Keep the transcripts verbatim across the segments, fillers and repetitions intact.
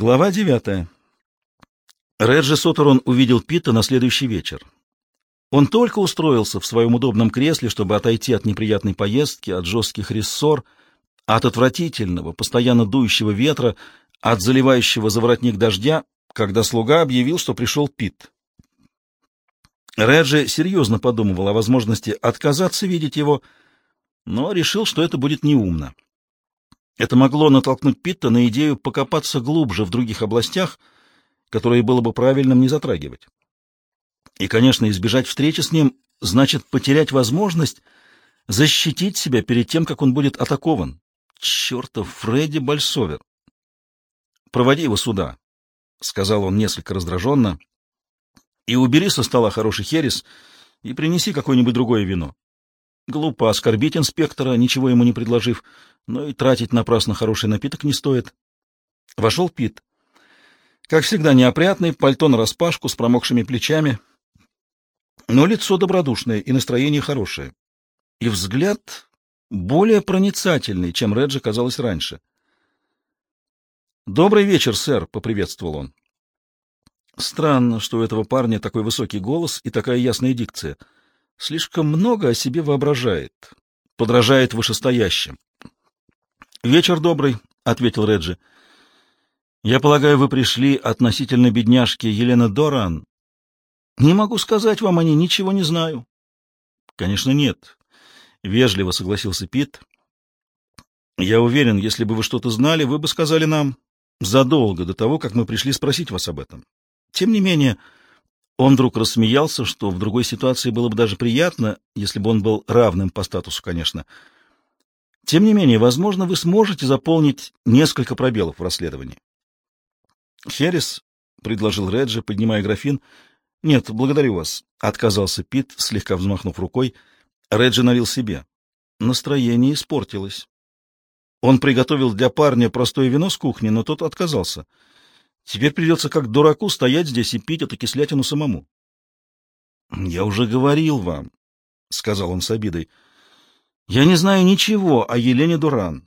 Глава девятая. Реджи Сотерон увидел Питта на следующий вечер. Он только устроился в своем удобном кресле, чтобы отойти от неприятной поездки, от жестких рессор, от отвратительного, постоянно дующего ветра, от заливающего за воротник дождя, когда слуга объявил, что пришел Питт. Реджи серьезно подумывал о возможности отказаться видеть его, но решил, что это будет неумно. Это могло натолкнуть Питта на идею покопаться глубже в других областях, которые было бы правильным не затрагивать. И, конечно, избежать встречи с ним значит потерять возможность защитить себя перед тем, как он будет атакован. Чертов Фредди Больсовер! «Проводи его сюда», — сказал он несколько раздраженно, — «и убери со стола хороший херес и принеси какое-нибудь другое вино. Глупо оскорбить инспектора, ничего ему не предложив, но и тратить напрасно хороший напиток не стоит». Вошел Питт. Как всегда, неопрятный, пальто нараспашку, с промокшими плечами, но лицо добродушное и настроение хорошее. И взгляд более проницательный, чем Реджи казалось раньше. «Добрый вечер, сэр», — поприветствовал он. Странно, что у этого парня такой высокий голос и такая ясная дикция. Слишком много о себе воображает, подражает вышестоящим. «Вечер добрый», — ответил Реджи. «Я полагаю, вы пришли относительно бедняжки Елены Доран?» «Не могу сказать вам о ней, ничего не знаю». «Конечно, нет», — вежливо согласился Питт. «Я уверен, если бы вы что-то знали, вы бы сказали нам задолго до того, как мы пришли спросить вас об этом. Тем не менее...» Он вдруг рассмеялся, что в другой ситуации было бы даже приятно, если бы он был равным по статусу, конечно. «Тем не менее, возможно, вы сможете заполнить несколько пробелов в расследовании». «Херес», — предложил Реджи, поднимая графин. «Нет, благодарю вас», — отказался Питт, слегка взмахнув рукой. Реджи налил себе. Настроение испортилось. Он приготовил для парня простое вино с кухни, но тот отказался. Теперь придется как дураку стоять здесь и пить эту кислятину самому. «Я уже говорил вам», — сказал он с обидой, — «я не знаю ничего о Елене Доран.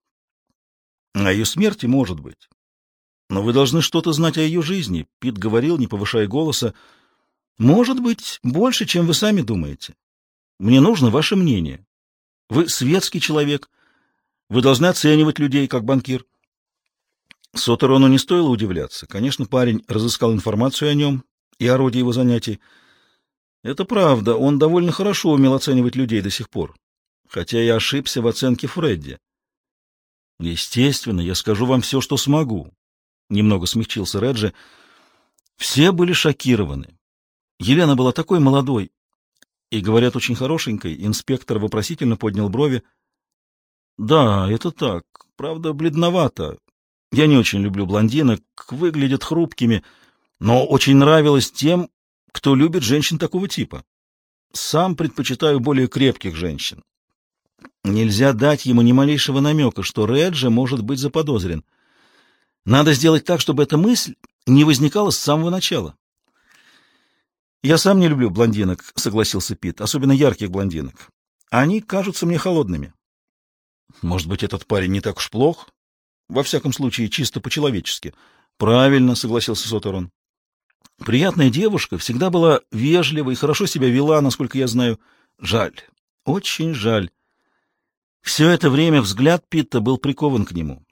О ее смерти, может быть. Но вы должны что-то знать о ее жизни», — Питт говорил, не повышая голоса. «Может быть, больше, чем вы сами думаете. Мне нужно ваше мнение. Вы светский человек. Вы должны оценивать людей как банкир». Сотерону не стоило удивляться. Конечно, парень разыскал информацию о нем и о роде его занятий. Это правда, он довольно хорошо умел оценивать людей до сих пор, хотя и ошибся в оценке Фредди. «Естественно, я скажу вам все, что смогу», — немного смягчился Реджи. Все были шокированы. Елена была такой молодой и, говорят, очень хорошенькой. Инспектор вопросительно поднял брови. «Да, это так. Правда, бледновато. Я не очень люблю блондинок, выглядят хрупкими, но очень нравилось тем, кто любит женщин такого типа. Сам предпочитаю более крепких женщин. Нельзя дать ему ни малейшего намека, что Реджи может быть заподозрен. Надо сделать так, чтобы эта мысль не возникала с самого начала». «Я сам не люблю блондинок», — согласился Питт, — «особенно ярких блондинок. Они кажутся мне холодными». «Может быть, этот парень не так уж плох? Во всяком случае, чисто по-человечески». «Правильно», — согласился Сотерон. «Приятная девушка, всегда была вежлива и хорошо себя вела, насколько я знаю. Жаль, очень жаль». Все это время взгляд Питта был прикован к нему.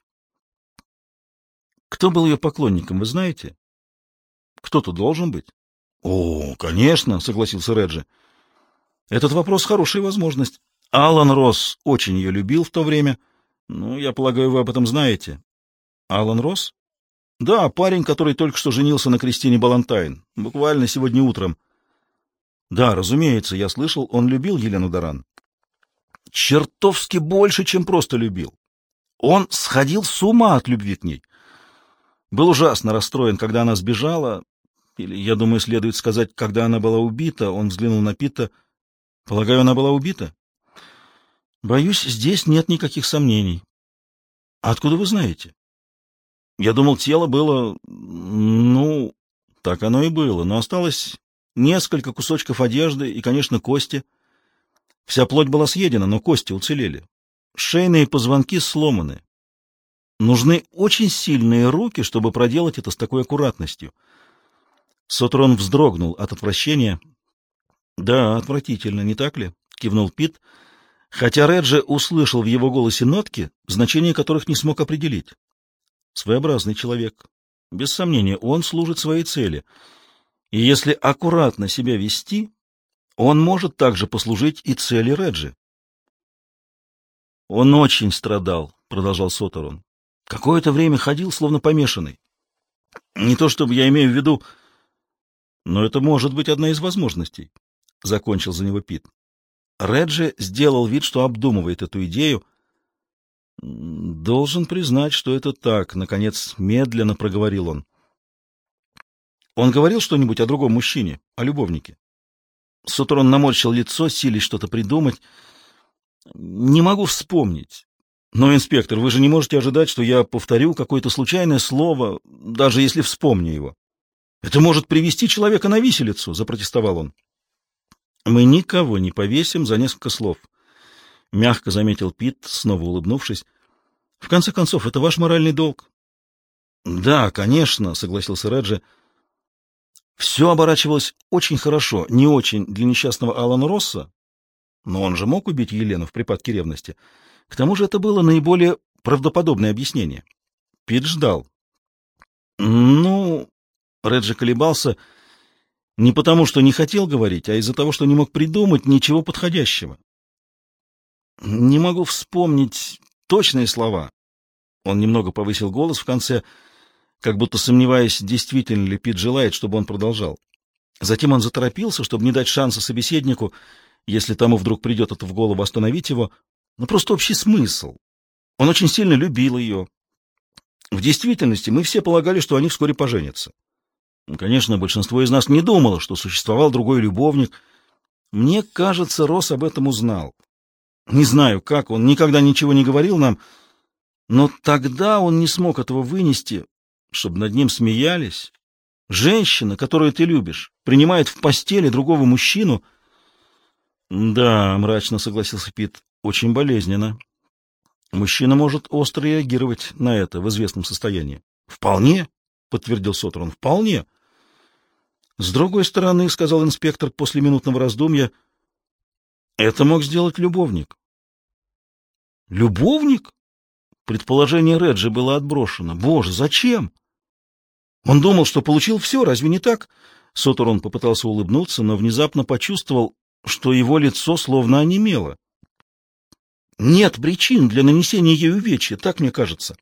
«Кто был ее поклонником, вы знаете?» «Кто-то должен быть». «О, конечно», — согласился Реджи. «Этот вопрос — хорошая возможность. Алан Росс очень ее любил в то время. Ну, я полагаю, вы об этом знаете». «Алан Росс?» «Да, парень, который только что женился на Кристине Балантайн. Буквально сегодня утром». «Да, разумеется, я слышал, он любил Елену Доран». «Чертовски больше, чем просто любил. Он сходил с ума от любви к ней. Был ужасно расстроен, когда она сбежала, или, я думаю, следует сказать, когда она была убита». Он взглянул на Питта. «Полагаю, она была убита?» «Боюсь, здесь нет никаких сомнений». «А откуда вы знаете?» «Я думал, тело было... Ну, так оно и было, но осталось несколько кусочков одежды и, конечно, кости. Вся плоть была съедена, но кости уцелели. Шейные позвонки сломаны. Нужны очень сильные руки, чтобы проделать это с такой аккуратностью. Сотрон вздрогнул от отвращения. «Да, отвратительно, не так ли?» — кивнул Пит, хотя Реджи услышал в его голосе нотки, значение которых не смог определить. Своеобразный человек. Без сомнения, он служит своей цели. И если аккуратно себя вести, он может также послужить и цели Реджи. «Он очень страдал», — продолжал Соторон. «Какое-то время ходил, словно помешанный. Не то чтобы я имею в виду, но это может быть одна из возможностей», — закончил за него Пит. Реджи сделал вид, что обдумывает эту идею. «Должен признать, что это так», — наконец медленно проговорил он. «Он говорил что-нибудь о другом мужчине, о любовнике?» Соторон наморщил лицо, силясь что-то придумать. «Не могу вспомнить. Но, инспектор, вы же не можете ожидать, что я повторю какое-то случайное слово, даже если вспомню его. Это может привести человека на виселицу», — запротестовал он. «Мы никого не повесим за несколько слов», — мягко заметил Пит, снова улыбнувшись. «В конце концов, это ваш моральный долг». «Да, конечно», — согласился Реджи. Все оборачивалось очень хорошо, не очень для несчастного Алана Росса, но он же мог убить Елену в припадке ревности. К тому же это было наиболее правдоподобное объяснение. Пит ждал. «Ну...» — Реджи колебался не потому, что не хотел говорить, а из-за того, что не мог придумать ничего подходящего. «Не могу вспомнить точные слова». Он немного повысил голос в конце, как будто сомневаясь, действительно ли Пит желает, чтобы он продолжал. Затем он заторопился, чтобы не дать шанса собеседнику, если тому вдруг придет это в голову, остановить его. Но просто общий смысл. Он очень сильно любил ее. В действительности мы все полагали, что они вскоре поженятся. Конечно, большинство из нас не думало, что существовал другой любовник. Мне кажется, Росс об этом узнал. Не знаю, как, он никогда ничего не говорил нам, но тогда он не смог этого вынести, чтобы над ним смеялись. Женщина, которую ты любишь, принимает в постели другого мужчину. Да, мрачно согласился Пит, очень болезненно. Мужчина может остро реагировать на это в известном состоянии. Вполне, подтвердил Соторон, вполне. С другой стороны, сказал инспектор после минутного раздумья, это мог сделать любовник. Любовник? Предположение Реджи было отброшено. Боже, зачем? Он думал, что получил все, разве не так? Соторон попытался улыбнуться, но внезапно почувствовал, что его лицо словно онемело. Нет причин для нанесения ей увечья, так мне кажется.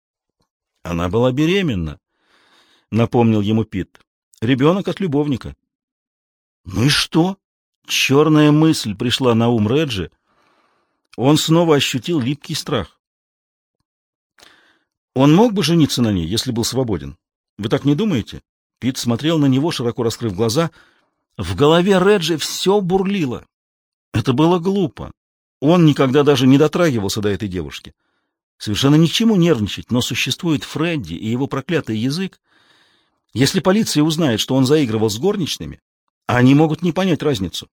Она была беременна, напомнил ему Пит. Ребенок от любовника. Ну и что? Черная мысль пришла на ум Реджи. Он снова ощутил липкий страх. Он мог бы жениться на ней, если был свободен. Вы так не думаете? Пит смотрел на него, широко раскрыв глаза. В голове Реджи все бурлило. Это было глупо. Он никогда даже не дотрагивался до этой девушки. Совершенно ни к чему нервничать, но существует Фредди и его проклятый язык. Если полиция узнает, что он заигрывал с горничными, они могут не понять разницу.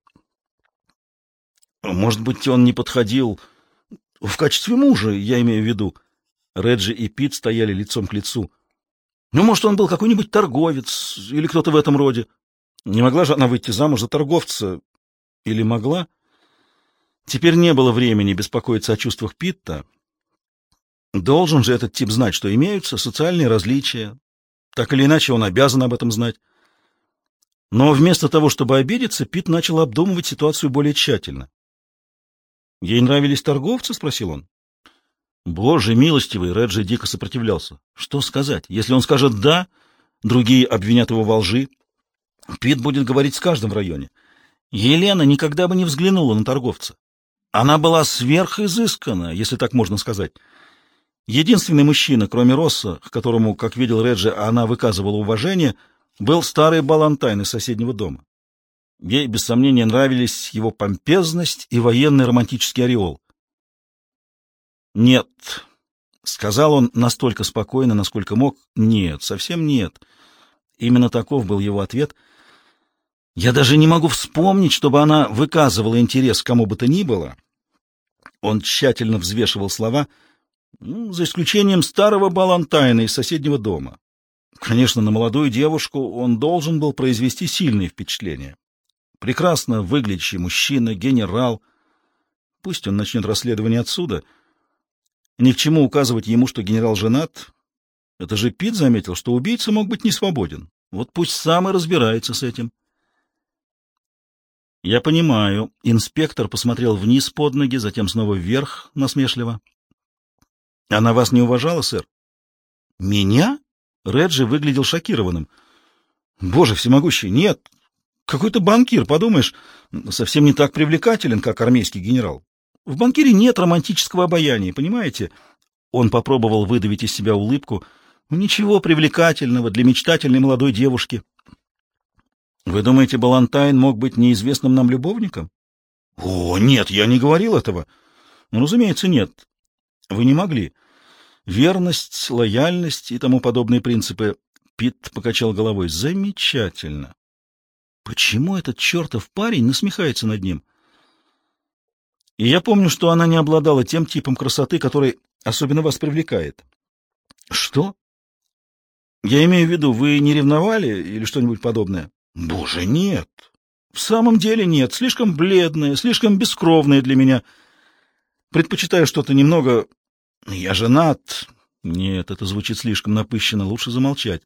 Может быть, он не подходил в качестве мужа, я имею в виду. Реджи и Пит стояли лицом к лицу. Ну, может, он был какой-нибудь торговец или кто-то в этом роде. Не могла же она выйти замуж за торговца? Или могла? Теперь не было времени беспокоиться о чувствах Питта. Должен же этот тип знать, что имеются социальные различия. Так или иначе, он обязан об этом знать. Но вместо того, чтобы обидеться, Пит начал обдумывать ситуацию более тщательно. «Ей нравились торговцы?» — спросил он. Боже милостивый, Реджи дико сопротивлялся. Что сказать? Если он скажет «да», другие обвинят его во лжи. Пит будет говорить с каждым в районе. Елена никогда бы не взглянула на торговца. Она была сверхизысканна, если так можно сказать. Единственный мужчина, кроме Росса, к которому, как видел Реджи, она выказывала уважение, был старый Балантайн из соседнего дома. Ей, без сомнения, нравились его помпезность и военный романтический ореол. «Нет», — сказал он настолько спокойно, насколько мог. «Нет, совсем нет». Именно таков был его ответ. «Я даже не могу вспомнить, чтобы она выказывала интерес к кому бы то ни было». Он тщательно взвешивал слова. Ну, за исключением старого Балантайна из соседнего дома. Конечно, на молодую девушку он должен был произвести сильное впечатление. Прекрасно выглядящий мужчина, генерал. Пусть он начнет расследование отсюда. Ни к чему указывать ему, что генерал женат. Это же Пит заметил, что убийца мог быть не свободен. Вот пусть сам и разбирается с этим. Я понимаю. Инспектор посмотрел вниз под ноги, затем снова вверх, насмешливо. Она вас не уважала, сэр? Меня? Реджи выглядел шокированным. Боже всемогущий, нет. Какой-то банкир, подумаешь, совсем не так привлекателен, как армейский генерал. В банкире нет романтического обаяния, понимаете? Он попробовал выдавить из себя улыбку. Ничего привлекательного для мечтательной молодой девушки. Вы думаете, Балантайн мог быть неизвестным нам любовником? О, нет, я не говорил этого. Ну, разумеется, нет. Вы не могли. Верность, лояльность и тому подобные принципы. Пит покачал головой. Замечательно. Почему этот чертов парень насмехается над ним? И я помню, что она не обладала тем типом красоты, который особенно вас привлекает. Что? Я имею в виду, вы не ревновали или что-нибудь подобное? Боже, нет. В самом деле нет. Слишком бледная, слишком бескровная для меня. Предпочитаю что-то немного... Я женат. Нет, это звучит слишком напыщенно. Лучше замолчать.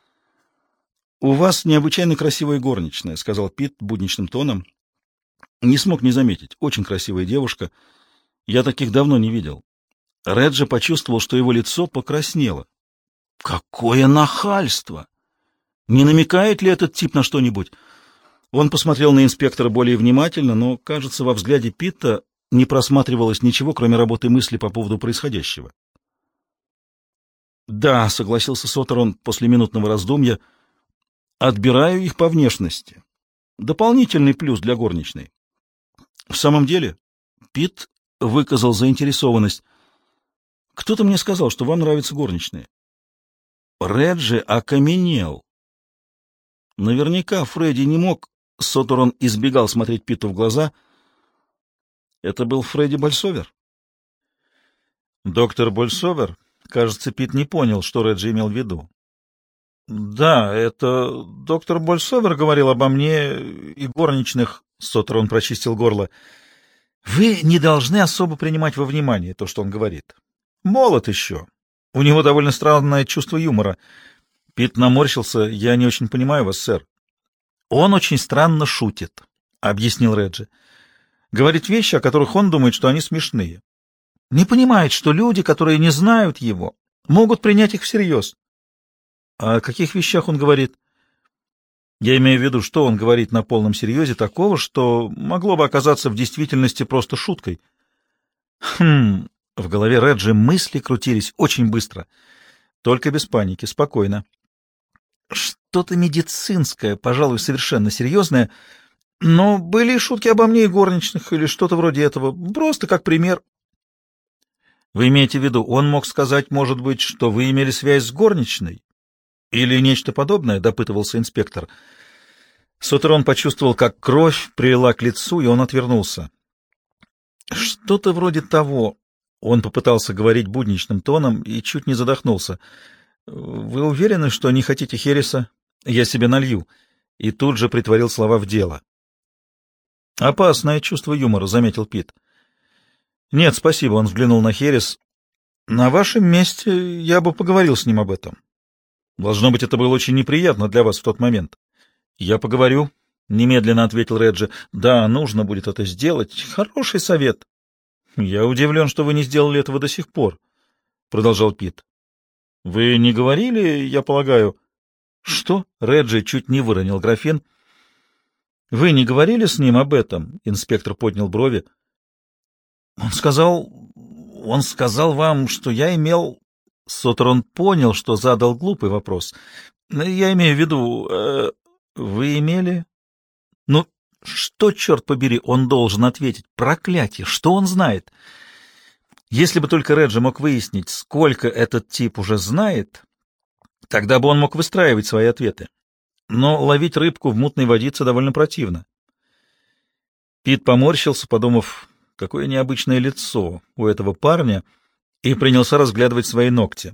У вас необычайно красивая горничная, сказал Пит будничным тоном. Не смог не заметить. Очень красивая девушка. Я таких давно не видел. Реджи почувствовал, что его лицо покраснело. Какое нахальство! Не намекает ли этот тип на что-нибудь? Он посмотрел на инспектора более внимательно, но, кажется, во взгляде Питта не просматривалось ничего, кроме работы мысли по поводу происходящего. «Да», — согласился Соттерон после минутного раздумья, — «отбираю их по внешности. Дополнительный плюс для горничной». «В самом деле?» — Питт выказал заинтересованность. «Кто-то мне сказал, что вам нравятся горничные». Реджи окаменел. Наверняка Фредди не мог... Соттерон избегал смотреть Питту в глаза. Это был Фредди Больсовер? Доктор Больсовер? Кажется, Питт не понял, что Реджи имел в виду. Да, это доктор Больсовер говорил обо мне и горничных. Соттерон прочистил горло. Вы не должны особо принимать во внимание то, что он говорит. Молод еще. У него довольно странное чувство юмора. Питт наморщился. Я не очень понимаю вас, сэр. Он очень странно шутит, объяснил Реджи. Говорит вещи, о которых он думает, что они смешные. Не понимает, что люди, которые не знают его, могут принять их всерьез. А о каких вещах он говорит? Я имею в виду, что он говорит на полном серьезе такого, что могло бы оказаться в действительности просто шуткой. Хм, в голове Реджи мысли крутились очень быстро. Только без паники, спокойно. Что-то медицинское, пожалуй, совершенно серьезное, но были и шутки обо мне и горничных, или что-то вроде этого, просто как пример. Вы имеете в виду, он мог сказать, может быть, что вы имели связь с горничной? Или нечто подобное, допытывался инспектор. Соттерон почувствовал, как кровь прилила к лицу, и он отвернулся. Что-то вроде того. Он попытался говорить будничным тоном и чуть не задохнулся. Вы уверены, что не хотите хереса? Я себе налью. И тут же притворил слова в дело. Опасное чувство юмора, заметил Пит. Нет, спасибо, он взглянул на херес. На вашем месте я бы поговорил с ним об этом. Должно быть, это было очень неприятно для вас в тот момент. Я поговорю, немедленно ответил Реджи. Да, нужно будет это сделать. Хороший совет. Я удивлен, что вы не сделали этого до сих пор, продолжал Пит. Вы не говорили, я полагаю... Что? Реджи чуть не выронил графин. Вы не говорили с ним об этом? Инспектор поднял брови. Он сказал... Он сказал вам, что я имел... Соттерон понял, что задал глупый вопрос. Я имею в виду... Э, вы имели... Ну, что, черт побери, он должен ответить? Проклятие! Что он знает? Если бы только Реджи мог выяснить, сколько этот тип уже знает, тогда бы он мог выстраивать свои ответы. Но ловить рыбку в мутной водице довольно противно. Пит поморщился, подумав, какое необычное лицо у этого парня. и принялся разглядывать свои ногти.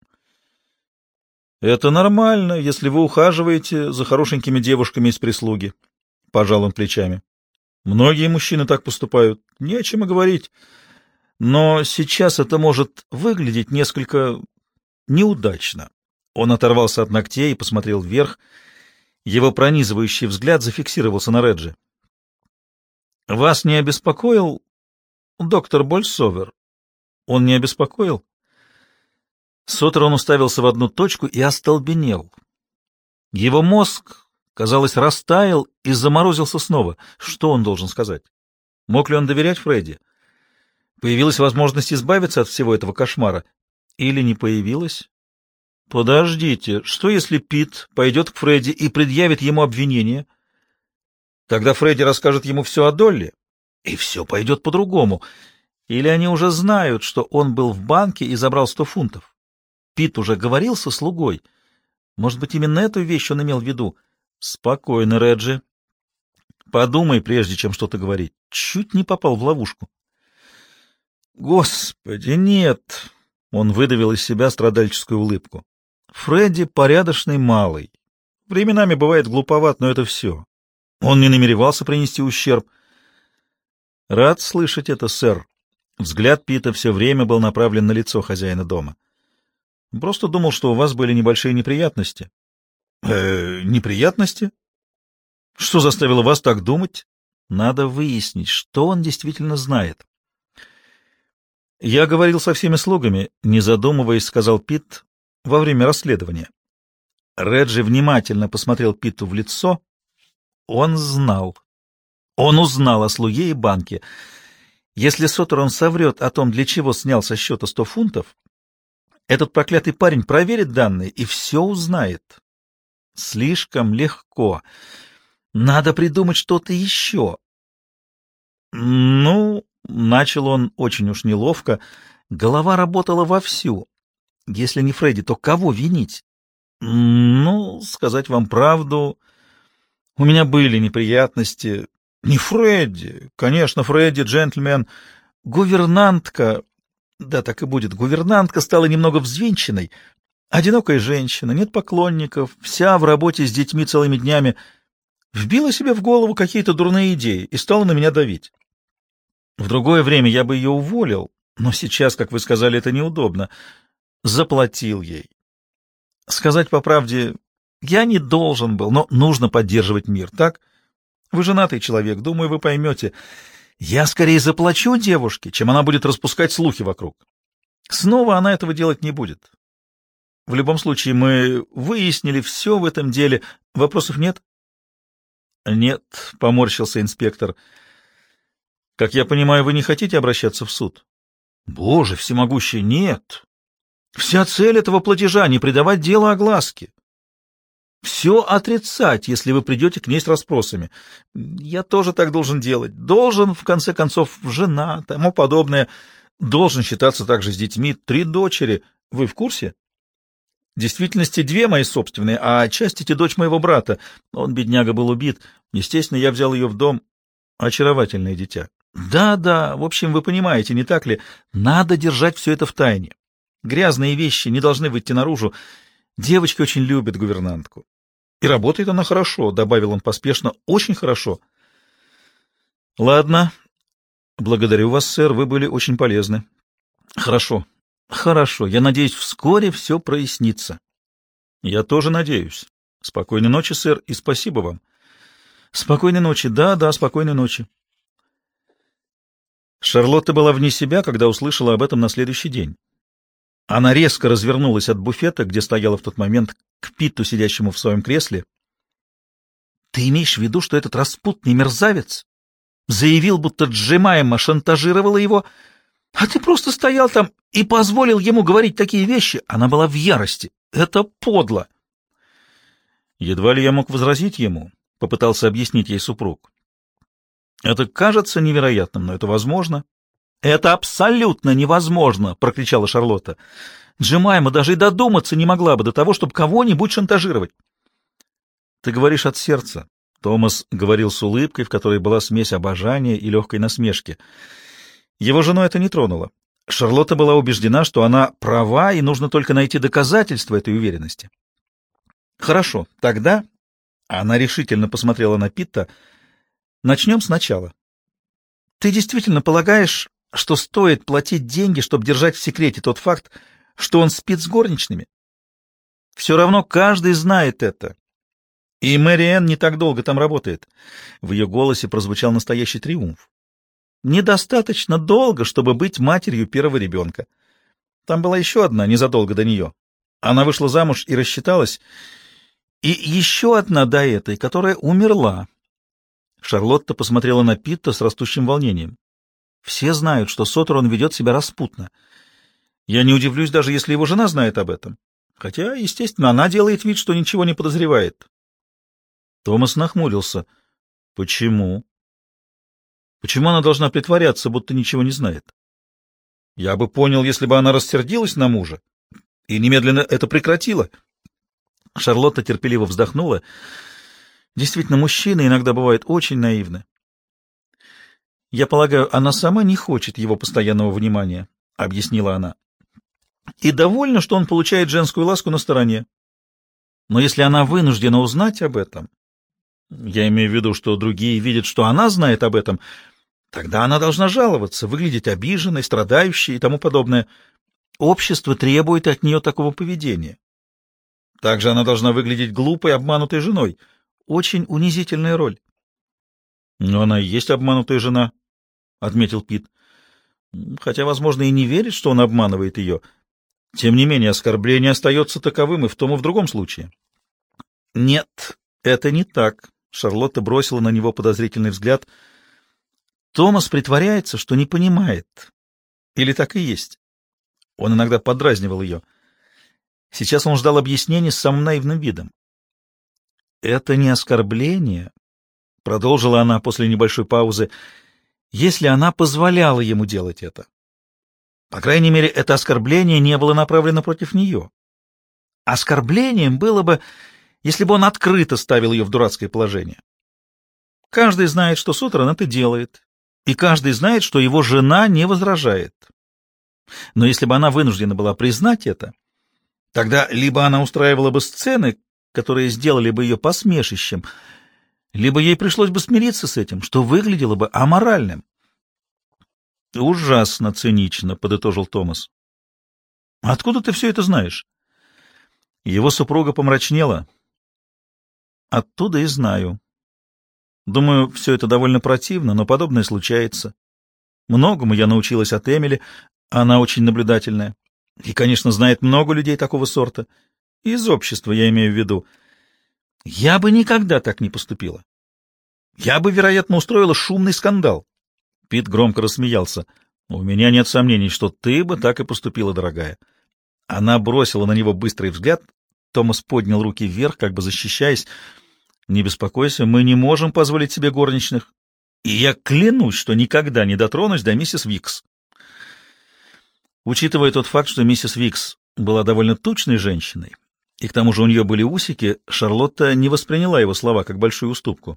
«Это нормально, если вы ухаживаете за хорошенькими девушками из прислуги», — пожал он плечами. «Многие мужчины так поступают, не о чем и говорить. Но сейчас это может выглядеть несколько неудачно». Он оторвался от ногтей и посмотрел вверх. Его пронизывающий взгляд зафиксировался на Реджи. «Вас не обеспокоил доктор Больсовер?» «Он не обеспокоил?» Соттерон уставился в одну точку и остолбенел. Его мозг, казалось, растаял и заморозился снова. Что он должен сказать? Мог ли он доверять Фредди? Появилась возможность избавиться от всего этого кошмара? Или не появилась? Подождите, что если Пит пойдет к Фредди и предъявит ему обвинение? Тогда Фредди расскажет ему все о Долли, и все пойдет по-другому. Или они уже знают, что он был в банке и забрал сто фунтов? Пит уже говорил со слугой. Может быть, именно эту вещь он имел в виду? Спокойно, Реджи. Подумай, прежде чем что-то говорить. Чуть не попал в ловушку. Господи, нет! Он выдавил из себя страдальческую улыбку. Фредди порядочный малый. Временами бывает глуповат, но это все. Он не намеревался принести ущерб. Рад слышать это, сэр. Взгляд Пита все время был направлен на лицо хозяина дома. Просто думал, что у вас были небольшие неприятности. Э, неприятности? Что заставило вас так думать? Надо выяснить, что он действительно знает. Я говорил со всеми слугами, не задумываясь, сказал Пит во время расследования. Реджи внимательно посмотрел Питу в лицо. Он знал. Он узнал о слуге и банке. Если Соттерон соврет о том, для чего снял со счета сто фунтов, этот проклятый парень проверит данные и все узнает. Слишком легко. Надо придумать что-то еще. Ну, начал он очень уж неловко. Голова работала вовсю. Если не Фредди, то кого винить? Ну, сказать вам правду, у меня были неприятности. Не Фредди. Конечно, Фредди, джентльмен. Гувернантка... Да, так и будет. Гувернантка стала немного взвинченной. Одинокая женщина, нет поклонников, вся в работе с детьми целыми днями. Вбила себе в голову какие-то дурные идеи и стала на меня давить. В другое время я бы ее уволил, но сейчас, как вы сказали, это неудобно. Заплатил ей. Сказать по правде, я не должен был, но нужно поддерживать мир, так? Вы женатый человек, думаю, вы поймете. Я скорее заплачу девушке, чем она будет распускать слухи вокруг. Снова она этого делать не будет. В любом случае, мы выяснили все в этом деле. Вопросов нет? Нет, поморщился инспектор. Как я понимаю, вы не хотите обращаться в суд? Боже всемогущий, нет. Вся цель этого платежа — не придавать делу огласке. Все отрицать, если вы придете к ней с расспросами. Я тоже так должен делать. Должен, в конце концов, жена, тому подобное. Должен считаться также с детьми. Три дочери. Вы в курсе? В действительности две мои собственные, а отчасти дочь моего брата. Он, бедняга, был убит. Естественно, я взял ее в дом. Очаровательное дитя. Да-да, в общем, вы понимаете, не так ли? Надо держать все это в тайне. Грязные вещи не должны выйти наружу. Девочки очень любят гувернантку. И работает она хорошо, — добавил он поспешно, — очень хорошо. Ладно. Благодарю вас, сэр, вы были очень полезны. Хорошо. Хорошо. Я надеюсь, вскоре все прояснится. Я тоже надеюсь. Спокойной ночи, сэр, и спасибо вам. Спокойной ночи. Да, да, спокойной ночи. Шарлотта была вне себя, когда услышала об этом на следующий день. Она резко развернулась от буфета, где стояла в тот момент, к Питу, сидящему в своем кресле. — Ты имеешь в виду, что этот распутный мерзавец заявил, будто Джемайма шантажировала его, а ты просто стоял там и позволил ему говорить такие вещи? Она была в ярости. Это подло. Едва ли я мог возразить ему, — попытался объяснить ей супруг. Это кажется невероятным, но это возможно. «Это абсолютно невозможно!» — прокричала Шарлотта. «Джемайма даже и додуматься не могла бы до того, чтобы кого-нибудь шантажировать». «Ты говоришь от сердца», — Томас говорил с улыбкой, в которой была смесь обожания и легкой насмешки. Его жену это не тронуло. Шарлотта была убеждена, что она права, и нужно только найти доказательства этой уверенности. «Хорошо, тогда...» — она решительно посмотрела на Питта. «Начнем сначала. Ты действительно полагаешь, что стоит платить деньги, чтобы держать в секрете тот факт, что он спит с горничными? Все равно каждый знает это. И Мэри Энн не так долго там работает». В ее голосе прозвучал настоящий триумф. «Недостаточно долго, чтобы быть матерью первого ребенка. Там была еще одна незадолго до нее. Она вышла замуж и рассчиталась. И еще одна до этой, которая умерла». Шарлотта посмотрела на Питта с растущим волнением. «Все знают, что Соттерон ведет себя распутно. Я не удивлюсь, даже если его жена знает об этом. Хотя, естественно, она делает вид, что ничего не подозревает». Томас нахмурился. «Почему? Почему она должна притворяться, будто ничего не знает? Я бы понял, если бы она рассердилась на мужа и немедленно это прекратила». Шарлотта терпеливо вздохнула. «Действительно, мужчины иногда бывают очень наивны. Я полагаю, она сама не хочет его постоянного внимания», — объяснила она. «И довольна, что он получает женскую ласку на стороне. Но если она вынуждена узнать об этом, я имею в виду, что другие видят, что она знает об этом, тогда она должна жаловаться, выглядеть обиженной, страдающей и тому подобное. Общество требует от нее такого поведения. Также она должна выглядеть глупой, обманутой женой. Очень унизительная роль». «Но она и есть обманутая жена», — отметил Пит. «Хотя, возможно, и не верит, что он обманывает ее. Тем не менее, оскорбление остается таковым и в том, и в другом случае». «Нет, это не так», — Шарлотта бросила на него подозрительный взгляд. «Томас притворяется, что не понимает. Или так и есть?» Он иногда подразнивал ее. Сейчас он ждал объяснений с самым наивным видом. «Это не оскорбление», — продолжила она после небольшой паузы, — «если она позволяла ему делать это. По крайней мере, это оскорбление не было направлено против нее. Оскорблением было бы, если бы он открыто ставил ее в дурацкое положение. Каждый знает, что Соттерон это делает, и каждый знает, что его жена не возражает. Но если бы она вынуждена была признать это, тогда либо она устраивала бы сцены, которые сделали бы ее посмешищем, либо ей пришлось бы смириться с этим, что выглядело бы аморальным». «Ужасно цинично», — подытожил Томас. «Откуда ты все это знаешь?» Его супруга помрачнела. «Оттуда и знаю. Думаю, все это довольно противно, но подобное случается. Многому я научилась от Эмили, она очень наблюдательная. И, конечно, знает много людей такого сорта. Из общества, я имею в виду. Я бы никогда так не поступила. Я бы, вероятно, устроила шумный скандал». Пит громко рассмеялся. «У меня нет сомнений, что ты бы так и поступила, дорогая». Она бросила на него быстрый взгляд. Томас поднял руки вверх, как бы защищаясь. «Не беспокойся, мы не можем позволить себе горничных. И я клянусь, что никогда не дотронусь до миссис Викс». Учитывая тот факт, что миссис Викс была довольно тучной женщиной, и к тому же у нее были усики, Шарлотта не восприняла его слова как большую уступку.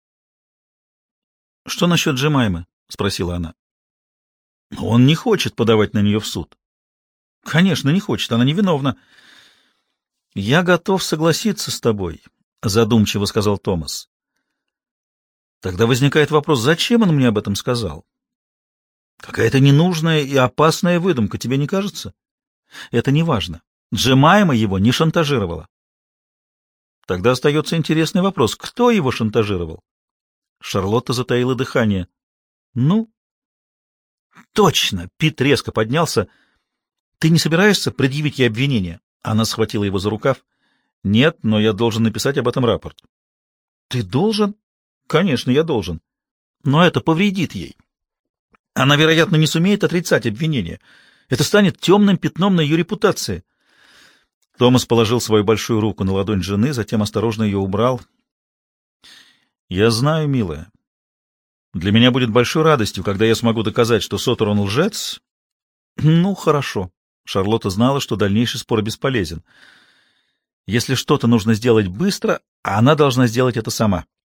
«Что насчет Джемаймы?» — спросила она. «Он не хочет подавать на нее в суд». «Конечно, не хочет, она невиновна». «Я готов согласиться с тобой», — задумчиво сказал Томас. «Тогда возникает вопрос, зачем он мне об этом сказал? Какая-то ненужная и опасная выдумка, тебе не кажется? Это не важно. Джемайма его не шантажировала». «Тогда остается интересный вопрос, кто его шантажировал?» Шарлотта затаила дыхание. «Ну?» «Точно!» — Пит резко поднялся. «Ты не собираешься предъявить ей обвинение?» Она схватила его за рукав. «Нет, но я должен написать об этом рапорт». «Ты должен?» «Конечно, я должен. Но это повредит ей. Она, вероятно, не сумеет отрицать обвинение. Это станет темным пятном на ее репутации». Томас положил свою большую руку на ладонь жены, затем осторожно ее убрал. «Я знаю, милая. Для меня будет большой радостью, когда я смогу доказать, что Соттерон лжец». «Ну, хорошо». Шарлотта знала, что дальнейший спор бесполезен. Если что-то нужно сделать быстро, она должна сделать это сама.